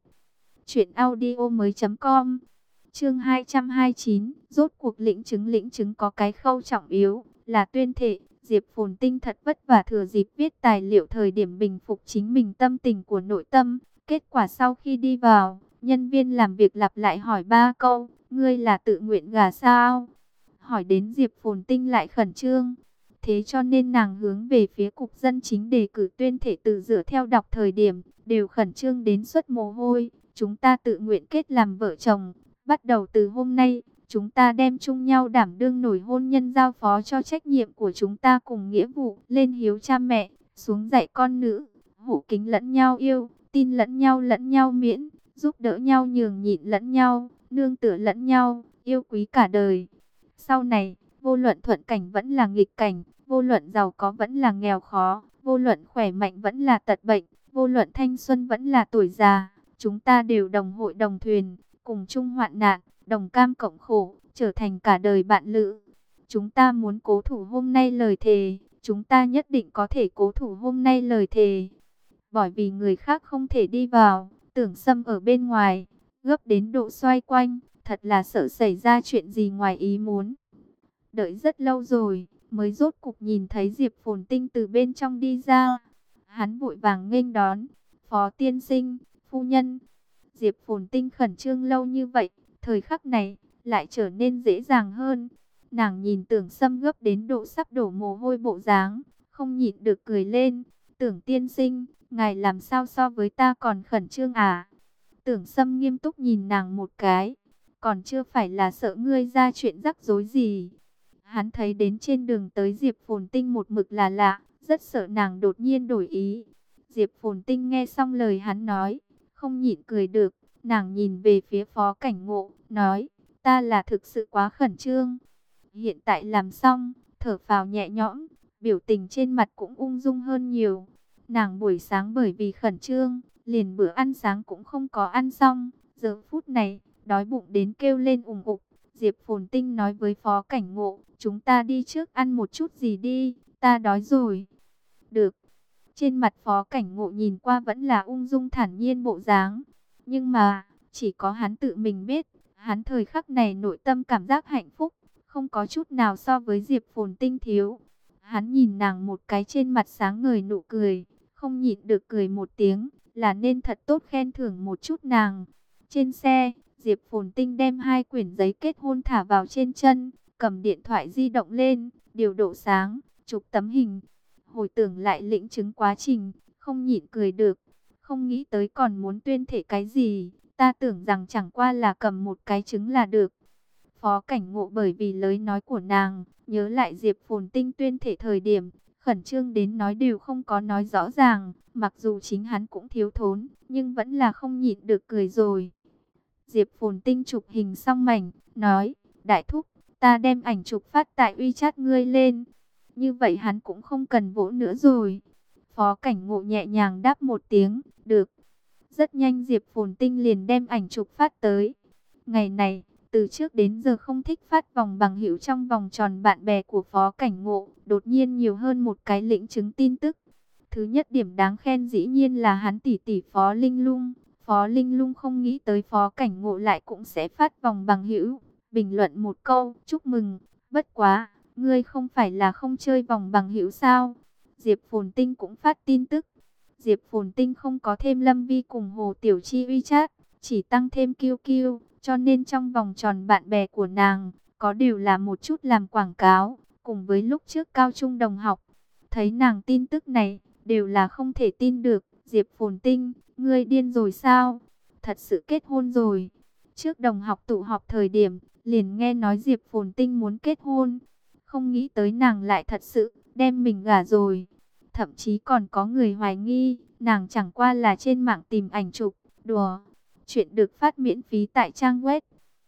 truyệnaudiomoi.com. Chương 229, rốt cuộc lĩnh chứng có cái khâu trọng yếu là tuyên thệ. Diệp Phồn Tinh thật vất vả thừa dịp viết tài liệu thời điểm bình phục chính mình tâm tình của nội tâm. Kết quả sau khi đi vào, nhân viên làm việc lặp lại hỏi 3 câu, ngươi là tự nguyện gả sao? Hỏi đến Diệp Phồn Tinh lại khẩn trương. Thế cho nên nàng hướng về phía cục dân chính đề cử tuyên thể từ dựa theo đọc thời điểm, đều khẩn trương đến suất mồ hôi. Chúng ta tự nguyện kết làm vợ chồng. Bắt đầu từ hôm nay, chúng ta đem chung nhau đảm đương nổi hôn nhân, giao phó cho trách nhiệm của chúng ta cùng nghĩa vụ, lên hiếu cha mẹ, xuống dạy con nữ, hổ kính lẫn nhau yêu, tin lẫn nhau miễn, giúp đỡ nhau nhường nhịn lẫn nhau, nương tựa lẫn nhau, yêu quý cả đời. Sau này, vô luận thuận cảnh vẫn là nghịch cảnh, vô luận giàu có vẫn là nghèo khó, vô luận khỏe mạnh vẫn là tật bệnh, vô luận thanh xuân vẫn là tuổi già, chúng ta đều đồng hội đồng thuyền, cùng chung hoạn nạn, đồng cam cộng khổ, trở thành cả đời bạn lữ. Chúng ta muốn cố thủ hôm nay lời thề, chúng ta nhất định có thể cố thủ hôm nay lời thề. Bởi vì người khác không thể đi vào, Tưởng Sâm ở bên ngoài, gấp đến độ xoay quanh, thật là sợ xảy ra chuyện gì ngoài ý muốn. Đợi rất lâu rồi, mới rốt cục nhìn thấy Diệp Phồn Tinh từ bên trong đi ra. Hắn vội vàng nghênh đón, Phó tiên sinh, phu nhân. Diệp Phồn Tinh khẩn trương lâu như vậy, thời khắc này lại trở nên dễ dàng hơn. Nàng nhìn Tưởng Sâm gấp đến độ sắp đổ mồ hôi bộ dáng, không nhịn được cười lên. Tưởng tiên sinh, ngài làm sao so với ta còn khẩn trương à? Tưởng Sâm nghiêm túc nhìn nàng một cái, còn chưa phải là sợ ngươi ra chuyện rắc rối gì. Hắn thấy đến trên đường tới Diệp Phồn Tinh một mực là lạ, rất sợ nàng đột nhiên đổi ý. Diệp Phồn Tinh nghe xong lời hắn nói, không nhịn cười được, nàng nhìn về phía Phó Cảnh Ngộ, nói, ta là thực sự quá khẩn trương. Hiện tại làm xong, thở phào nhẹ nhõm, biểu tình trên mặt cũng ung dung hơn nhiều. Nàng buổi sáng bởi vì khẩn trương, liền bữa ăn sáng cũng không có ăn xong, giờ phút này, đói bụng đến kêu lên ủng ục. Diệp Phồn Tinh nói với Phó Cảnh Ngộ, chúng ta đi trước ăn một chút gì đi, ta đói rồi. Được. Trên mặt Phó Cảnh Ngộ nhìn qua vẫn là ung dung thản nhiên bộ dáng. Nhưng mà, chỉ có hắn tự mình biết, hắn thời khắc này nội tâm cảm giác hạnh phúc, không có chút nào so với Diệp Phồn Tinh thiếu. Hắn nhìn nàng một cái trên mặt sáng ngời nụ cười, không nhịn được cười một tiếng, là nên thật tốt khen thưởng một chút nàng. Trên xe, Diệp Phồn Tinh đem 2 quyển giấy kết hôn thả vào trên chân, cầm điện thoại di động lên, điều độ sáng, chụp tấm hình. Hồi tưởng lại lĩnh chứng quá trình, không nhịn cười được, không nghĩ tới còn muốn tuyên thể cái gì, ta tưởng rằng chẳng qua là cầm một cái trứng là được. Phó Cảnh Ngộ bởi vì lời nói của nàng, nhớ lại Diệp Phồn Tinh tuyên thể thời điểm, khẩn trương đến nói đều không có nói rõ ràng, mặc dù chính hắn cũng thiếu thốn, nhưng vẫn là không nhịn được cười rồi. Diệp Phồn Tinh chụp hình xong mảnh, nói, đại thúc, ta đem ảnh chụp phát tại WeChat ngươi lên. Như vậy hắn cũng không cần vỗ nữa rồi. Phó Cảnh Ngộ nhẹ nhàng đáp một tiếng, được. Rất nhanh Diệp Phồn Tinh liền đem ảnh chụp phát tới. Ngày này, từ trước đến giờ không thích phát vòng bằng hữu trong vòng tròn bạn bè của Phó Cảnh Ngộ, đột nhiên nhiều hơn một cái lĩnh chứng tin tức. Thứ nhất điểm đáng khen dĩ nhiên là hắn tỷ tỷ Phó Linh Lung. Phó Linh Lung không nghĩ tới Phó Cảnh Ngộ lại cũng sẽ phát vòng bằng hữu, bình luận một câu, chúc mừng, bất quá, ngươi không phải là không chơi vòng bằng hữu sao? Diệp Phồn Tinh cũng phát tin tức. Diệp Phồn Tinh không có thêm Lâm Vi cùng Hồ Tiểu Chi WeChat, chỉ tăng thêm QQ, cho nên trong vòng tròn bạn bè của nàng, có điều là một chút làm quảng cáo, cùng với lúc trước cao trung đồng học. Thấy nàng tin tức này, đều là không thể tin được. Diệp Phồn Tinh, ngươi điên rồi sao? Thật sự kết hôn rồi. Trước đồng học tụ họp thời điểm, liền nghe nói Diệp Phồn Tinh muốn kết hôn. Không nghĩ tới nàng lại thật sự đem mình gả rồi. Thậm chí còn có người hoài nghi, nàng chẳng qua là trên mạng tìm ảnh chụp, đùa. Chuyện được phát miễn phí tại trang web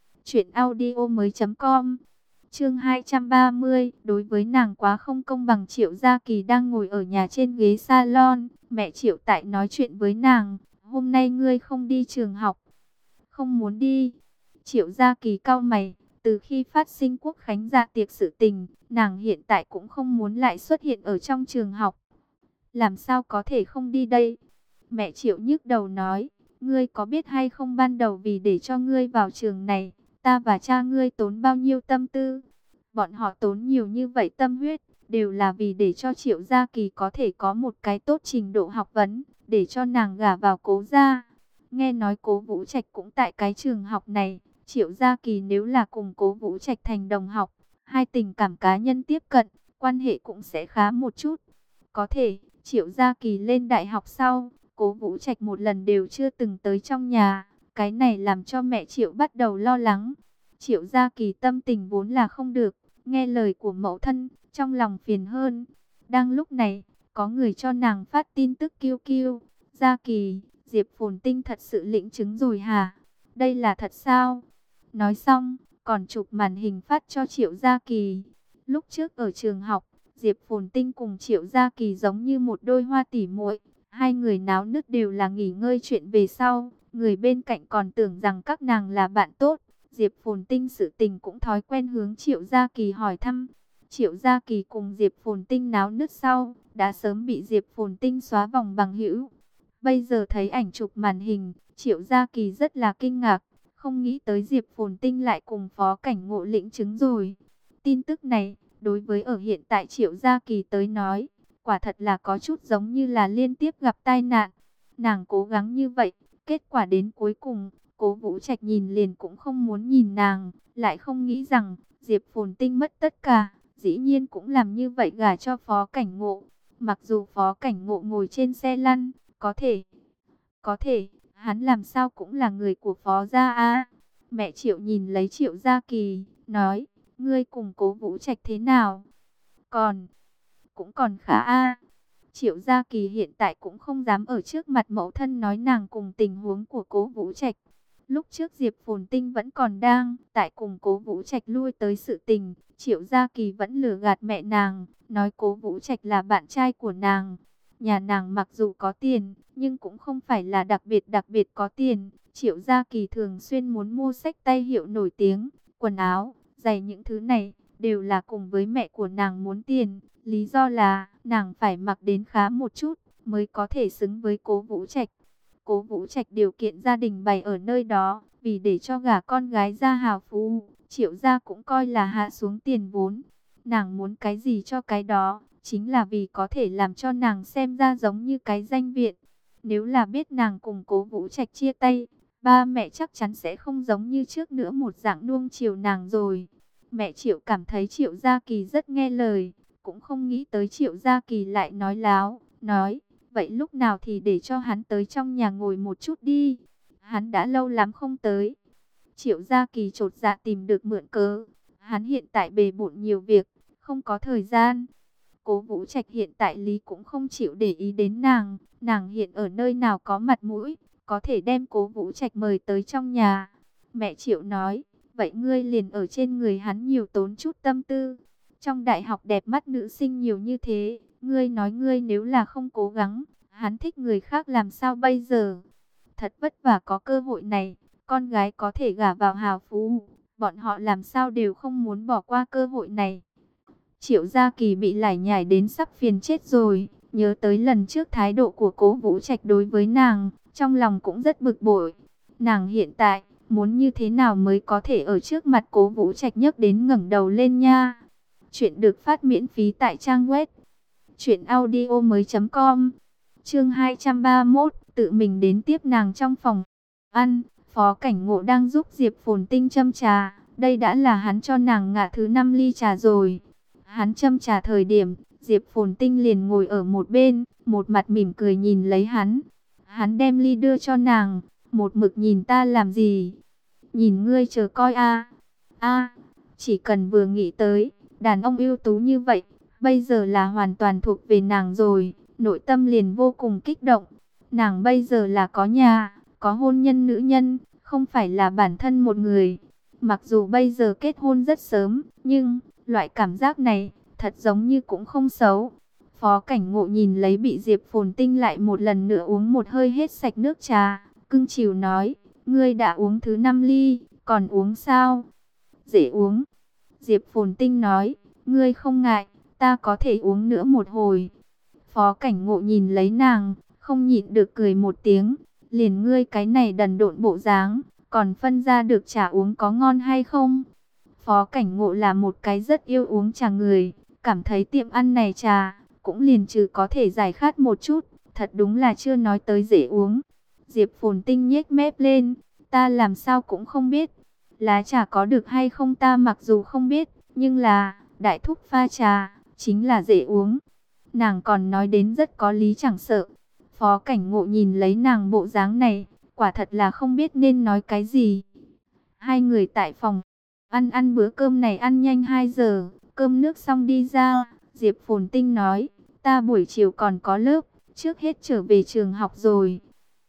truyệnaudiomoi.com. Chương 230, đối với nàng quá không công bằng. Triệu Gia Kỳ đang ngồi ở nhà trên ghế salon, mẹ Triệu Tại nói chuyện với nàng, "Hôm nay ngươi không đi trường học?" "Không muốn đi." Triệu Gia Kỳ cau mày, từ khi phát sinh Quốc khánh dạ tiệc sự tình, nàng hiện tại cũng không muốn lại xuất hiện ở trong trường học. "Làm sao có thể không đi đây?" Mẹ Triệu nhức đầu nói, "Ngươi có biết hay không, ban đầu vì để cho ngươi vào trường này, ta và cha ngươi tốn bao nhiêu tâm tư. Bọn họ tốn nhiều như vậy tâm huyết, đều là vì để cho Triệu Gia Kỳ có thể có một cái tốt trình độ học vấn, để cho nàng gả vào Cố gia." Nghe nói Cố Vũ Trạch cũng tại cái trường học này, Triệu Gia Kỳ nếu là cùng Cố Vũ Trạch thành đồng học, hai tình cảm cá nhân tiếp cận, quan hệ cũng sẽ khá một chút. Có thể, Triệu Gia Kỳ lên đại học sau, Cố Vũ Trạch một lần đều chưa từng tới trong nhà. Cái này làm cho mẹ Triệu bắt đầu lo lắng. Triệu Gia Kỳ tâm tình vốn là không được, nghe lời của mẫu thân, trong lòng phiền hơn. Đang lúc này, có người cho nàng phát tin tức QQ. "Gia Kỳ, Diệp Phồn Tinh thật sự lĩnh chứng rồi hả? Đây là thật sao?" Nói xong, còn chụp màn hình phát cho Triệu Gia Kỳ. Lúc trước ở trường học, Diệp Phồn Tinh cùng Triệu Gia Kỳ giống như một đôi hoa tỉ muội. Hai người náo nức đều là nghỉ ngơi chuyện về sau. Người bên cạnh còn tưởng rằng các nàng là bạn tốt. Diệp Phồn Tinh sự tình cũng thói quen hướng Triệu Gia Kỳ hỏi thăm. Triệu Gia Kỳ cùng Diệp Phồn Tinh náo nức sau, đã sớm bị Diệp Phồn Tinh xóa vòng bằng hữu. Bây giờ thấy ảnh chụp màn hình, Triệu Gia Kỳ rất là kinh ngạc. Không nghĩ tới Diệp Phồn Tinh lại cùng Phó Cảnh Ngộ lĩnh chứng rồi. Tin tức này, đối với ở hiện tại Triệu Gia Kỳ tới nói, quả thật là có chút giống như là liên tiếp gặp tai nạn. Nàng cố gắng như vậy, kết quả đến cuối cùng, Cố Vũ Trạch nhìn liền cũng không muốn nhìn nàng, lại không nghĩ rằng Diệp Phồn Tinh mất tất cả, dĩ nhiên cũng làm như vậy gả cho Phó Cảnh Ngộ. Mặc dù Phó Cảnh Ngộ ngồi trên xe lăn, có thể, hắn làm sao cũng là người của Phó gia a. Mẹ Triệu nhìn lấy Triệu Gia Kỳ, nói, "Ngươi cùng Cố Vũ Trạch thế nào?" Cũng còn khá a." Triệu Gia Kỳ hiện tại cũng không dám ở trước mặt mẫu thân nói nàng cùng tình huống của Cố Vũ Trạch. Lúc trước Diệp Phồn Tinh vẫn còn đang tại cùng Cố Vũ Trạch lui tới sự tình, Triệu Gia Kỳ vẫn lừa gạt mẹ nàng, nói Cố Vũ Trạch là bạn trai của nàng. Nhà nàng mặc dù có tiền, nhưng cũng không phải là đặc biệt có tiền. Triệu Gia Kỳ thường xuyên muốn mua xách tay hiệu nổi tiếng, quần áo, giày, những thứ này đều là cùng với mẹ của nàng muốn tiền. Lý do là nàng phải mặc đến khá một chút mới có thể xứng với Cố Vũ Trạch. Cố Vũ Trạch điều kiện gia đình bày ở nơi đó, vì để cho gả con gái ra hào phú, Triệu gia cũng coi là hạ xuống tiền vốn. Nàng muốn cái gì cho cái đó, chính là vì có thể làm cho nàng xem ra giống như cái danh viện. Nếu là biết nàng cùng Cố Vũ Trạch chia tay, ba mẹ chắc chắn sẽ không giống như trước nữa một dạng nuông chiều nàng rồi. Mẹ Triệu cảm thấy Triệu Gia Kỳ rất nghe lời, cũng không nghĩ tới Triệu Gia Kỳ lại nói láo, nói, "Vậy lúc nào thì để cho hắn tới trong nhà ngồi một chút đi, hắn đã lâu lắm không tới." Triệu Gia Kỳ chột dạ tìm được mượn cớ, hắn hiện tại bề bộn nhiều việc, không có thời gian. Cố Vũ Trạch hiện tại lý cũng không chịu để ý đến nàng, nàng hiện ở nơi nào có mặt mũi, có thể đem Cố Vũ Trạch mời tới trong nhà. Mẹ Triệu nói, "Vậy ngươi liền ở trên người hắn nhiều tốn chút tâm tư. Trong đại học đẹp mắt nữ sinh nhiều như thế, ngươi nói ngươi nếu là không cố gắng, hắn thích người khác làm sao bây giờ? Thật vất vả có cơ hội này, con gái có thể gả vào hào phú, bọn họ làm sao đều không muốn bỏ qua cơ hội này." Triệu Gia Kỳ bị lải nhải đến sắp phiền chết rồi, nhớ tới lần trước thái độ của Cố Vũ Trạch đối với nàng, trong lòng cũng rất bực bội. Nàng hiện tại muốn như thế nào mới có thể ở trước mặt Cố Vũ Trạch nhấc đến ngẩng đầu lên nha. Chuyện được phát miễn phí tại trang web truyệnaudiomoi.com. Chương 231, tự mình đến tiếp nàng trong phòng ăn. Phó Cảnh Ngộ đang giúp Diệp Phồn Tinh châm trà. Đây đã là hắn cho nàng ngả thứ 5 ly trà rồi. Hắn châm trà thời điểm, Diệp Phồn Tinh liền ngồi ở một bên, một mặt mỉm cười nhìn lấy hắn. Hắn đem ly đưa cho nàng, một mực nhìn ta làm gì? Nhìn ngươi chờ coi a. Chỉ cần vừa nghĩ tới, đàn ông ưu tú như vậy, bây giờ là hoàn toàn thuộc về nàng rồi, nội tâm liền vô cùng kích động. Nàng bây giờ là có nhà, có hôn nhân nữ nhân, không phải là bản thân một người. Mặc dù bây giờ kết hôn rất sớm, nhưng loại cảm giác này thật giống như cũng không xấu. Phó Cảnh Ngộ nhìn lấy bị Diệp Phồn Tinh lại một lần nữa uống một hơi hết sạch nước trà, cưng chiều nói, ngươi đã uống thứ 5 ly, còn uống sao? Dễ uống. Diệp Phồn Tinh nói, ngươi không ngại, ta có thể uống nữa một hồi. Phó Cảnh Ngộ nhìn lấy nàng, không nhịn được cười một tiếng, liền ngươi cái này đần độn bộ dáng, còn phân ra được trà uống có ngon hay không? Phó Cảnh Ngộ là một cái rất yêu uống trà người, cảm thấy tiệm ăn này trà, cũng liền trừ có thể giải khát một chút, thật đúng là chưa nói tới dễ uống. Diệp Phồn Tinh nhếch mép lên, ta làm sao cũng không biết, lá trà có được hay không ta mặc dù không biết, nhưng là, đại thúc pha trà, chính là dễ uống. Nàng còn nói đến rất có lý chẳng sợ. Phó Cảnh Ngộ nhìn lấy nàng bộ dáng này, quả thật là không biết nên nói cái gì. Hai người tại phòng ăn bữa cơm này ăn nhanh 2 giờ, cơm nước xong đi ra, Diệp Phồn Tinh nói, ta buổi chiều còn có lớp, trước hết trở về trường học rồi.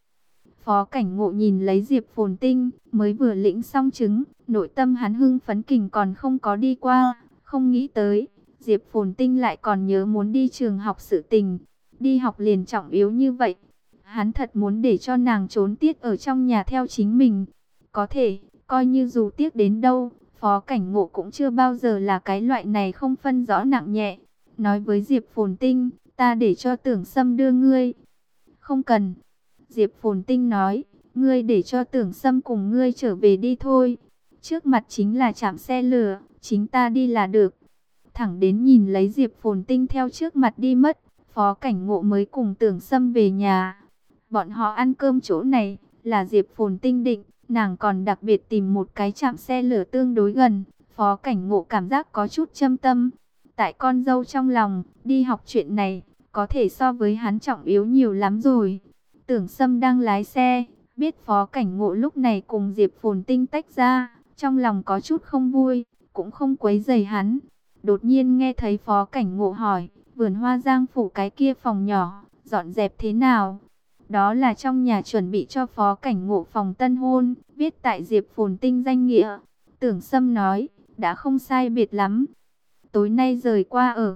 Phó Cảnh Ngộ nhìn lấy Diệp Phồn Tinh, mới vừa lĩnh xong trứng, nội tâm hắn hưng phấn kình còn không có đi qua, không nghĩ tới, Diệp Phồn Tinh lại còn nhớ muốn đi trường học sự tình, đi học liền trọng yếu như vậy. Hắn thật muốn để cho nàng trốn tiết ở trong nhà theo chính mình. Có thể, coi như dù tiếc đến đâu, Phó Cảnh Ngộ cũng chưa bao giờ là cái loại này không phân rõ nặng nhẹ. Nói với Diệp Phồn Tinh, ta để cho Tưởng Sâm đưa ngươi. Không cần. Diệp Phồn Tinh nói, ngươi để cho Tưởng Sâm cùng ngươi trở về đi thôi. Trước mặt chính là trạm xe lửa, chính ta đi là được. Thẳng đến nhìn lấy Diệp Phồn Tinh theo trước mặt đi mất, Phó Cảnh Ngộ mới cùng Tưởng Sâm về nhà. Bọn họ ăn cơm chỗ này là Diệp Phồn Tinh định, nàng còn đặc biệt tìm một cái trạm xe lửa tương đối gần. Phó Cảnh Ngộ cảm giác có chút châm tâm. Tại con dâu trong lòng, đi học chuyện này có thể so với hắn trọng yếu nhiều lắm rồi. Tưởng Sâm đang lái xe, biết Phó Cảnh Ngộ lúc này cùng Diệp Phồn Tinh tách ra, trong lòng có chút không vui, cũng không quấy rầy hắn. Đột nhiên nghe thấy Phó Cảnh Ngộ hỏi, vườn hoa Giang phủ cái kia phòng nhỏ, dọn dẹp thế nào? Đó là trong nhà chuẩn bị cho Phó Cảnh Ngộ phòng tân hôn, viết tại Diệp Phồn Tinh danh nghĩa. Tưởng Sâm nói, đã không sai biệt lắm. Tối nay rời qua ở.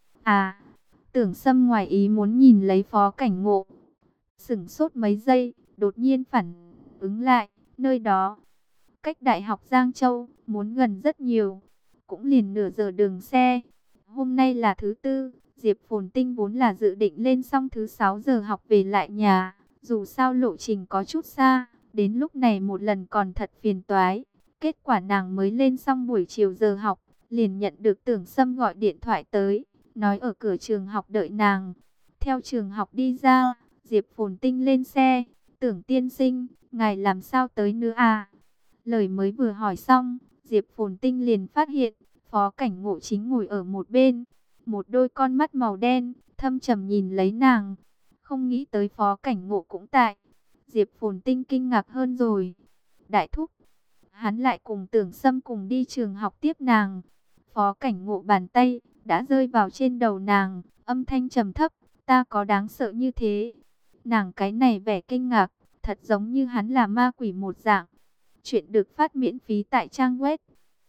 À, Tưởng Sâm ngoài ý muốn nhìn lấy Phó Cảnh Ngộ. Sửng sốt mấy giây, đột nhiên phản ứng lại, nơi đó, cách Đại học Giang Châu, muốn gần rất nhiều, cũng liền nửa giờ đường xe. Hôm nay là thứ tư, Diệp Phồn Tinh vốn là dự định lên xong thứ 6 giờ học về lại nhà, dù sao lộ trình có chút xa, đến lúc này một lần còn thật phiền toái. Kết quả nàng mới lên xong buổi chiều giờ học, liền nhận được Tưởng Sâm gọi điện thoại tới, nói ở cửa trường học đợi nàng. Theo trường học đi ra, Diệp Phồn Tinh lên xe, Tưởng tiên sinh, ngài làm sao tới nữa à? Lời mới vừa hỏi xong, Diệp Phồn Tinh liền phát hiện, Phó Cảnh Ngộ chính ngồi ở một bên, một đôi con mắt màu đen, thâm trầm nhìn lấy nàng. Không nghĩ tới Phó Cảnh Ngộ cũng tại. Diệp Phồn Tinh kinh ngạc hơn rồi. Đại thúc, hắn lại cùng Tưởng Sâm cùng đi trường học tiếp nàng. Phó Cảnh Ngộ bàn tay đã rơi vào trên đầu nàng, âm thanh trầm thấp, ta có đáng sợ như thế? Nàng cái này vẻ kinh ngạc, thật giống như hắn là ma quỷ một dạng. Chuyện được phát miễn phí tại trang web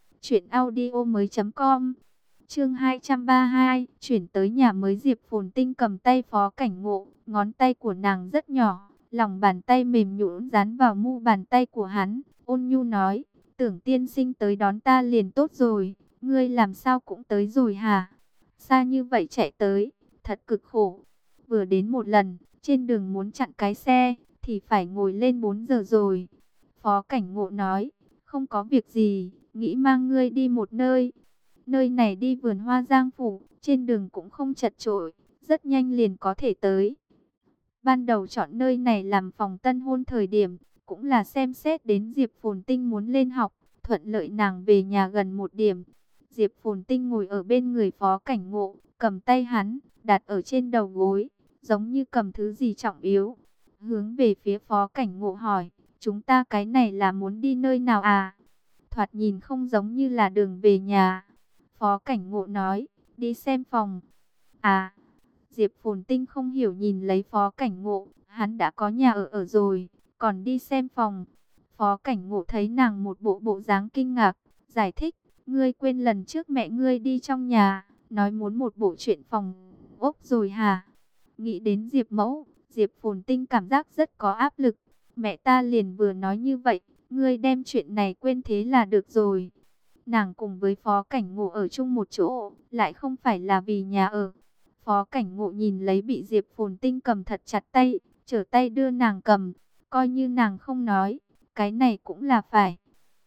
truyệnaudiomoi.com. Chương 232, chuyển tới nhà mới. Diệp Phồn Tinh cầm tay Phó Cảnh Ngộ, ngón tay của nàng rất nhỏ, lòng bàn tay mềm nhũn dán vào mu bàn tay của hắn, ôn nhu nói, Tưởng tiên sinh tới đón ta liền tốt rồi, ngươi làm sao cũng tới rồi hả? Xa như vậy chạy tới, thật cực khổ. Vừa đến một lần, trên đường muốn chặn cái xe, thì phải ngồi lên 4 giờ rồi. Phó Cảnh Ngộ nói, không có việc gì, nghĩ mang ngươi đi một nơi. Nơi này đi vườn hoa Giang phủ, trên đường cũng không chật chội, rất nhanh liền có thể tới. Ban đầu chọn nơi này làm phòng tân hôn thời điểm, cũng là xem xét đến Diệp Phồn Tinh muốn lên học, thuận lợi nàng về nhà gần một điểm. Diệp Phồn Tinh ngồi ở bên người Phó Cảnh Ngộ, cầm tay hắn, đặt ở trên đầu gối, giống như cầm thứ gì trọng yếu. Hướng về phía Phó Cảnh Ngộ hỏi, chúng ta cái này là muốn đi nơi nào à? Thoạt nhìn không giống như là đường về nhà. Phó Cảnh Ngộ nói, đi xem phòng. À, Diệp Phồn Tinh không hiểu nhìn lấy Phó Cảnh Ngộ, hắn đã có nhà ở rồi, còn đi xem phòng. Phó Cảnh Ngộ thấy nàng một bộ dáng kinh ngạc, giải thích, ngươi quên lần trước mẹ ngươi đi trong nhà, nói muốn một bộ chuyện phòng ốc rồi hả? Nghĩ đến Diệp Mẫu, Diệp Phồn Tinh cảm giác rất có áp lực. Mẹ ta liền vừa nói như vậy, ngươi đem chuyện này quên thế là được rồi. Nàng cùng với Phó Cảnh Ngộ ở chung một chỗ, lại không phải là vì nhà ở. Phó Cảnh Ngộ nhìn lấy bị Diệp Phồn Tinh cầm thật chặt tay, trở tay đưa nàng cầm, coi như nàng không nói, cái này cũng là phải.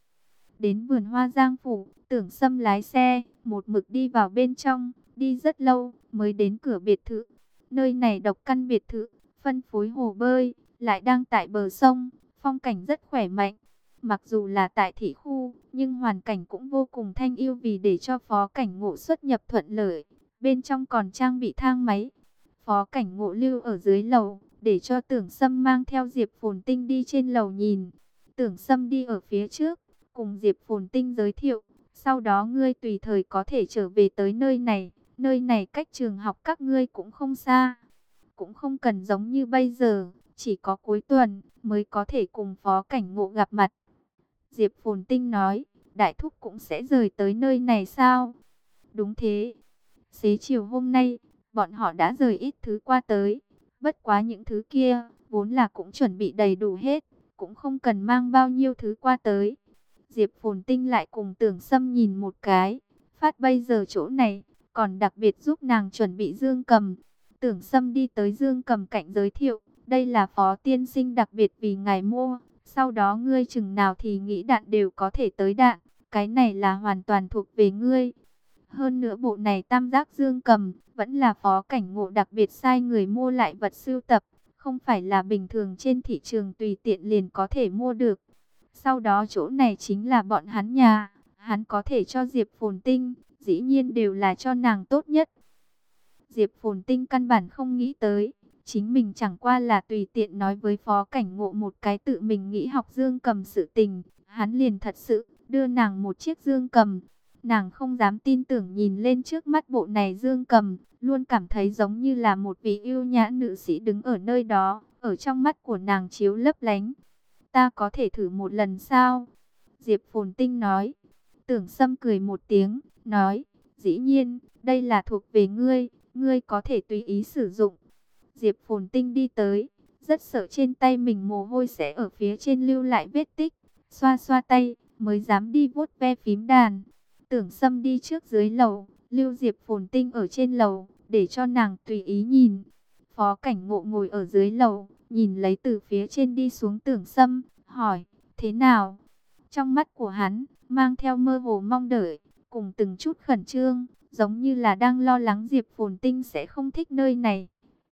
Đến vườn hoa Giang Phủ, Tưởng Sâm lái xe, một mực đi vào bên trong, đi rất lâu, mới đến cửa biệt thự. Nơi này độc căn biệt thự, phân phối hồ bơi, lại đang tại bờ sông, phong cảnh rất khỏe mạnh. Mặc dù là tại thị khu, nhưng hoàn cảnh cũng vô cùng thanh yêu vì để cho Phó Cảnh Ngộ xuất nhập thuận lợi. Bên trong còn trang bị thang máy. Phó Cảnh Ngộ lưu ở dưới lầu, để cho Tưởng Sâm mang theo Diệp Phồn Tinh đi trên lầu nhìn. Tưởng Sâm đi ở phía trước, cùng Diệp Phồn Tinh giới thiệu. Sau đó ngươi tùy thời có thể trở về tới nơi này cách trường học các ngươi cũng không xa. Cũng không cần giống như bây giờ, chỉ có cuối tuần mới có thể cùng Phó Cảnh Ngộ gặp mặt. Diệp Phồn Tinh nói, Đại Thúc cũng sẽ rời tới nơi này sao? Đúng thế. Xế chiều hôm nay, bọn họ đã rời ít thứ qua tới. Bất quá những thứ kia, vốn là cũng chuẩn bị đầy đủ hết, cũng không cần mang bao nhiêu thứ qua tới. Diệp Phồn Tinh lại cùng Tưởng Sâm nhìn một cái, phát bây giờ chỗ này, còn đặc biệt giúp nàng chuẩn bị dương cầm. Tưởng Sâm đi tới dương cầm cạnh giới thiệu, đây là Phó tiên sinh đặc biệt vì ngài mua, sau đó ngươi chừng nào thì nghĩ đạn đều có thể tới đạn, cái này là hoàn toàn thuộc về ngươi. Hơn nữa bộ này tam giác dương cầm, vẫn là Phó Cảnh Ngộ đặc biệt sai người mua lại vật sưu tập, không phải là bình thường trên thị trường tùy tiện liền có thể mua được. Sau đó chỗ này chính là bọn hắn nhà, hắn có thể cho Diệp Phồn Tinh, dĩ nhiên đều là cho nàng tốt nhất. Diệp Phồn Tinh căn bản không nghĩ tới, chính mình chẳng qua là tùy tiện nói với Phó Cảnh Ngộ một cái tự mình nghĩ học dương cầm sự tình, hắn liền thật sự đưa nàng một chiếc dương cầm. Nàng không dám tin tưởng nhìn lên trước mắt bộ này dương cầm, luôn cảm thấy giống như là một vị yêu nhã nữ sĩ đứng ở nơi đó, ở trong mắt của nàng chiếu lấp lánh. Ta có thể thử một lần sao? Diệp Phồn Tinh nói. Tưởng Sâm cười một tiếng, nói, dĩ nhiên, đây là thuộc về ngươi, ngươi có thể tùy ý sử dụng. Diệp Phồn Tinh đi tới, rất sợ trên tay mình mồ hôi sẽ ở phía trên lưu lại vết tích, xoa xoa tay, mới dám đi vuốt ve phím đàn. Tưởng Sâm đi trước dưới lầu, lưu Diệp Phồn Tinh ở trên lầu, để cho nàng tùy ý nhìn. Phó Cảnh Ngộ ngồi ở dưới lầu, nhìn lấy từ phía trên đi xuống Tưởng Sâm, hỏi, thế nào? Trong mắt của hắn, mang theo mơ hồ mong đợi, cùng từng chút khẩn trương, giống như là đang lo lắng Diệp Phồn Tinh sẽ không thích nơi này.